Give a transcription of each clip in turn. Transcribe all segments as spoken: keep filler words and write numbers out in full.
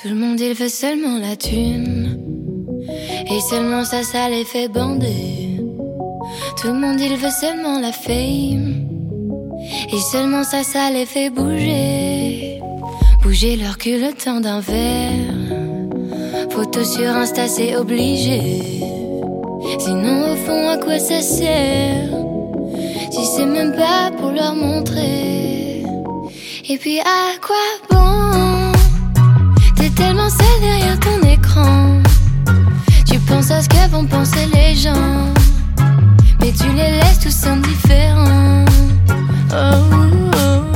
Tout le monde il veut seulement la thune, et seulement ça, ça les fait bander. Tout le monde il veut seulement la fame, et seulement ça, ça les fait bouger. Bouger leur cul le temps d'un verre. Photo sur Insta c'est obligé. Sinon au fond à quoi ça sert, si c'est même pas pour leur montrer. Et puis à quoi bon? T'es tellement seul derrière ton écran. Tu penses à ce que vont penser les gens, mais tu les laisses tous indifférents. Oh, oh, oh.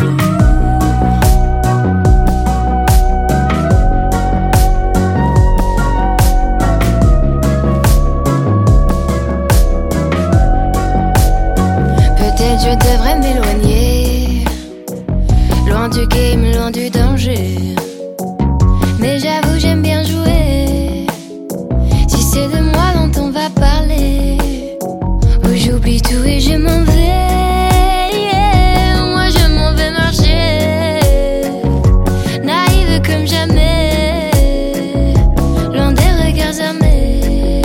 Peut-être je devrais m'éloigner, loin du game, loin du danger. Mais j'avoue j'aime bien jouer. Si c'est de moi dont on va parler, où j'oublie tout et je m'en vais, yeah. Moi je m'en vais marcher, naïve comme jamais, loin des regards armés.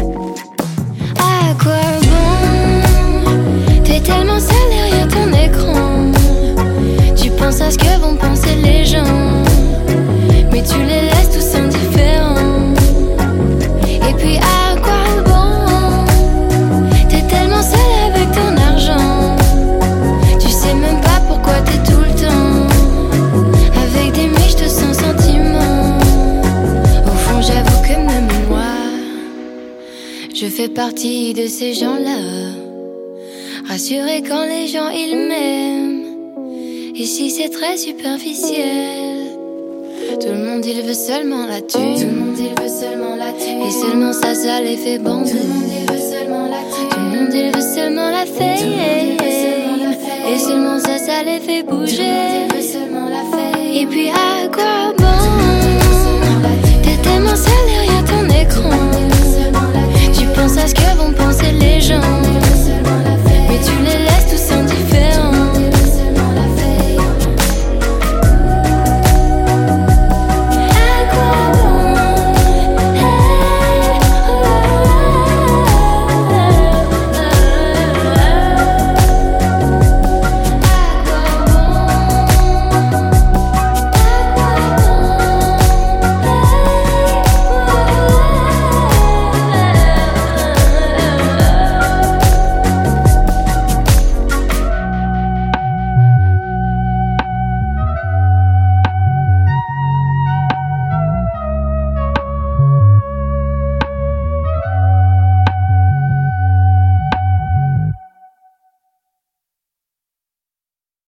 À quoi bon? T'es tellement seul derrière ton écran. Tu penses à ce que vont penser les gens, mais tu les laisses tous indifférents. Et puis à quoi bon? T'es tellement seul avec ton argent. Tu sais même pas pourquoi t'es tout le temps avec des miches de sans sentiments. Au fond j'avoue que même moi, je fais partie de ces gens-là, rassurés quand les gens ils m'aiment. Ici c'est très superficiel. Tout le monde il veut seulement la thune. Tout le monde il veut seulement la thune. Et seulement ça, ça les fait bander. Tout le monde il veut seulement la thune. Tout le monde il veut seulement la fame. Et seulement ça, ça les fait bouger. Tout le monde il veut seulement la fame. Et puis à quoi bon?